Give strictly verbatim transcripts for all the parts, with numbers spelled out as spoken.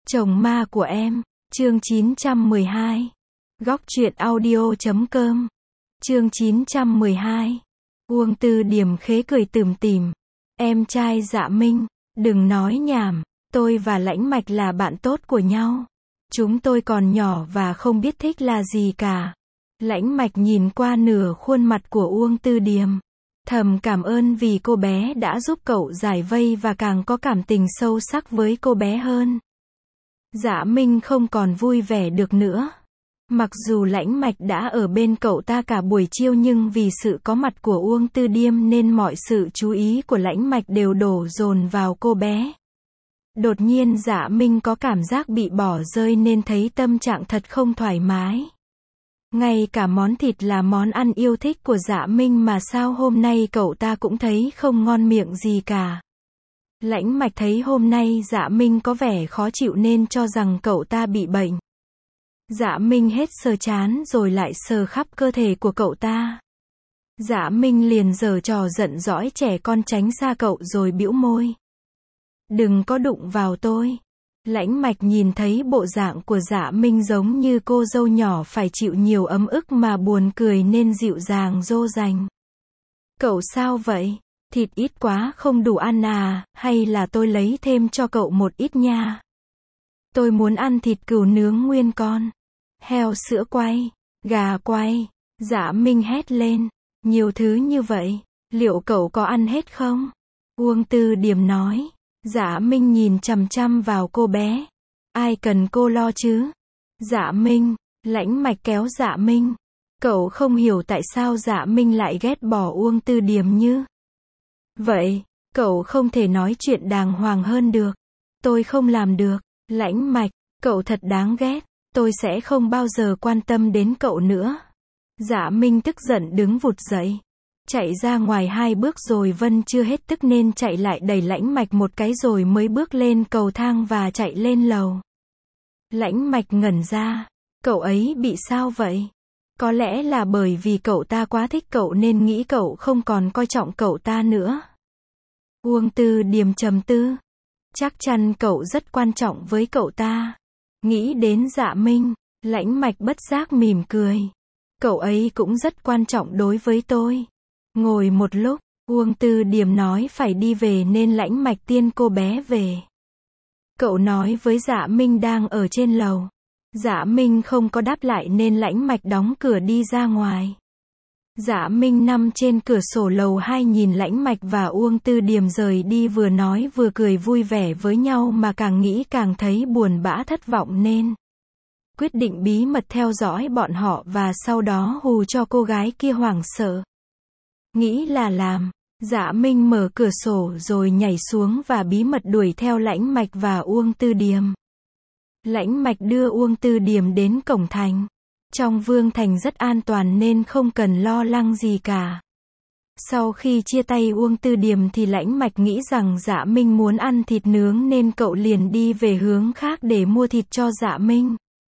Chồng ma của em, chương chín trăm mười hai. Góc truyện audio chấm com. Chương chín trăm mười hai. Uông Tư Điềm khế cười tủm tỉm. Em trai Dạ Minh, đừng nói nhảm, tôi và Lãnh Mạch là bạn tốt của nhau. Chúng tôi còn nhỏ và không biết thích là gì cả. Lãnh Mạch nhìn qua nửa khuôn mặt của Uông Tư Điềm. Thầm cảm ơn vì cô bé đã giúp cậu giải vây và càng có cảm tình sâu sắc với cô bé hơn. Dạ Minh không còn vui vẻ được nữa. Mặc dù Lãnh Mạch đã ở bên cậu ta cả buổi chiều nhưng vì sự có mặt của Uông Tư Điềm nên mọi sự chú ý của Lãnh Mạch đều đổ dồn vào cô bé. Đột nhiên Dạ Minh có cảm giác bị bỏ rơi nên thấy tâm trạng thật không thoải mái. Ngay cả món thịt là món ăn yêu thích của Dạ Minh mà sao hôm nay cậu ta cũng thấy không ngon miệng gì cả. Lãnh Mạch thấy hôm nay Dạ Minh có vẻ khó chịu nên cho rằng cậu ta bị bệnh. Dạ Minh hết sờ trán rồi lại sờ khắp cơ thể của cậu ta. Dạ Minh liền giở trò giận dõi trẻ con tránh xa cậu rồi bĩu môi. Đừng có đụng vào tôi. Lãnh Mạch nhìn thấy bộ dạng của Dạ Minh giống như cô dâu nhỏ phải chịu nhiều ấm ức mà buồn cười nên dịu dàng dỗ dành. Cậu sao vậy? Thịt ít quá không đủ ăn à, hay là tôi lấy thêm cho cậu một ít nha. Tôi muốn ăn thịt cừu nướng nguyên con, heo sữa quay, gà quay. Dạ Minh hét lên, nhiều thứ như vậy, liệu cậu có ăn hết không? Uông Tư Điềm nói. Dạ Minh nhìn chằm chằm vào cô bé. Ai cần cô lo chứ? Dạ Minh, Lãnh Mạch kéo Dạ Minh. Cậu không hiểu tại sao Dạ Minh lại ghét bỏ Uông Tư Điềm như vậy. Cậu không thể nói chuyện đàng hoàng hơn được. Tôi không làm được. Lãnh Mạch, cậu thật đáng ghét. Tôi sẽ không bao giờ quan tâm đến cậu nữa. Dạ Minh tức giận đứng vụt dậy. Chạy ra ngoài hai bước rồi Vân chưa hết tức nên chạy lại đẩy Lãnh Mạch một cái rồi mới bước lên cầu thang và chạy lên lầu. Lãnh Mạch ngẩn ra. Cậu ấy bị sao vậy? Có lẽ là bởi vì cậu ta quá thích cậu nên nghĩ cậu không còn coi trọng cậu ta nữa. Uông Tư Điềm trầm tư. Chắc chắn cậu rất quan trọng với cậu ta. Nghĩ đến Dạ Minh, Lãnh Mạch bất giác mỉm cười. Cậu ấy cũng rất quan trọng đối với tôi. Ngồi một lúc, Uông Tư Điềm nói phải đi về nên Lãnh Mạch tiên cô bé về. Cậu nói với Dạ Minh đang ở trên lầu. Dạ Minh không có đáp lại nên Lãnh Mạch đóng cửa đi ra ngoài. Dạ Minh nằm trên cửa sổ lầu hai nhìn Lãnh Mạch và Uông Tư Điềm rời đi vừa nói vừa cười vui vẻ với nhau mà càng nghĩ càng thấy buồn bã thất vọng nên quyết định bí mật theo dõi bọn họ và sau đó hù cho cô gái kia hoảng sợ. Nghĩ là làm, Dạ Minh mở cửa sổ rồi nhảy xuống và bí mật đuổi theo Lãnh Mạch và Uông Tư Điềm. Lãnh Mạch đưa Uông Tư Điềm đến cổng thành. Trong Vương Thành rất an toàn nên không cần lo lắng gì cả. Sau khi chia tay Uông Tư Điềm thì Lãnh Mạch nghĩ rằng Dạ Minh muốn ăn thịt nướng nên cậu liền đi về hướng khác để mua thịt cho Dạ Minh.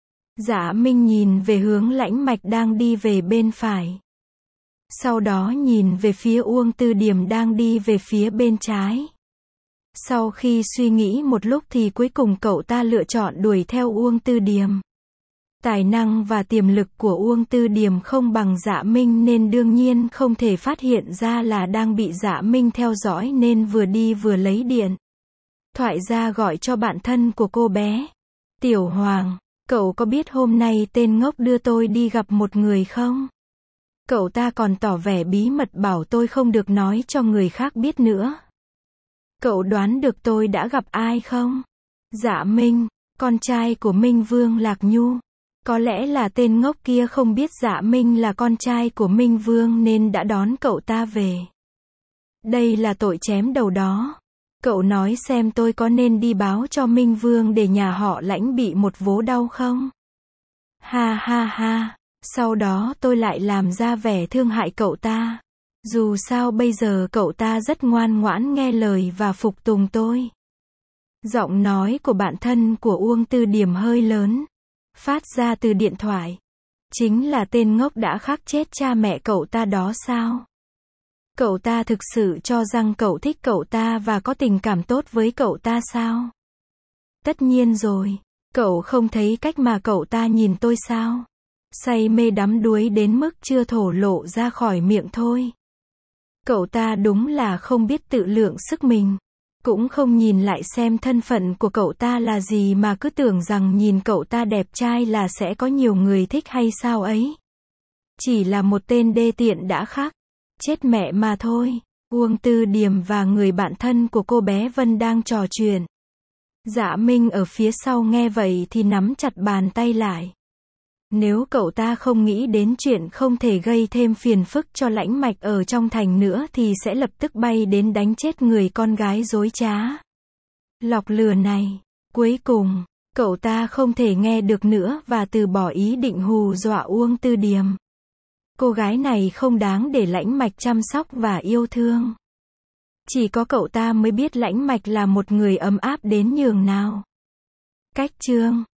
Dạ Minh nhìn về hướng Lãnh Mạch đang đi về bên phải. Sau đó nhìn về phía Uông Tư Điềm đang đi về phía bên trái. Sau khi suy nghĩ một lúc thì cuối cùng cậu ta lựa chọn đuổi theo Uông Tư Điềm. Tài năng và tiềm lực của Uông Tư Điềm không bằng Dạ Minh nên đương nhiên không thể phát hiện ra là đang bị Dạ Minh theo dõi nên vừa đi vừa lấy điện thoại ra gọi cho bạn thân của cô bé. Tiểu Hoàng, cậu có biết hôm nay tên ngốc đưa tôi đi gặp một người không? Cậu ta còn tỏ vẻ bí mật bảo tôi không được nói cho người khác biết nữa. Cậu đoán được tôi đã gặp ai không? Dạ Minh, con trai của Minh Vương Lạc Nhu. Có lẽ là tên ngốc kia không biết Dạ Minh là con trai của Minh Vương nên đã đón cậu ta về. Đây là tội chém đầu đó. Cậu nói xem tôi có nên đi báo cho Minh Vương để nhà họ Lãnh bị một vố đau không? Ha ha ha. Sau đó tôi lại làm ra vẻ thương hại cậu ta. Dù sao bây giờ cậu ta rất ngoan ngoãn nghe lời và phục tùng tôi. Giọng nói của bạn thân của Uông Tư Điềm hơi lớn. Phát ra từ điện thoại. Chính là tên ngốc đã khắc chết cha mẹ cậu ta đó sao? Cậu ta thực sự cho rằng cậu thích cậu ta và có tình cảm tốt với cậu ta sao? Tất nhiên rồi. Cậu không thấy cách mà cậu ta nhìn tôi sao? Say mê đắm đuối đến mức chưa thổ lộ ra khỏi miệng thôi. Cậu ta đúng là không biết tự lượng sức mình. Cũng không nhìn lại xem thân phận của cậu ta là gì mà cứ tưởng rằng nhìn cậu ta đẹp trai là sẽ có nhiều người thích hay sao ấy. Chỉ là một tên đê tiện đã khác. Chết mẹ mà thôi. Uông Tư Điềm và người bạn thân của cô bé Vân đang trò chuyện. Dạ Minh ở phía sau nghe vậy thì nắm chặt bàn tay lại. Nếu cậu ta không nghĩ đến chuyện không thể gây thêm phiền phức cho Lãnh Mạch ở trong thành nữa thì sẽ lập tức bay đến đánh chết người con gái dối trá. Lọc lừa này. Cuối cùng, cậu ta không thể nghe được nữa và từ bỏ ý định hù dọa Uông Tư Điềm. Cô gái này không đáng để Lãnh Mạch chăm sóc và yêu thương. Chỉ có cậu ta mới biết Lãnh Mạch là một người ấm áp đến nhường nào. Cách chương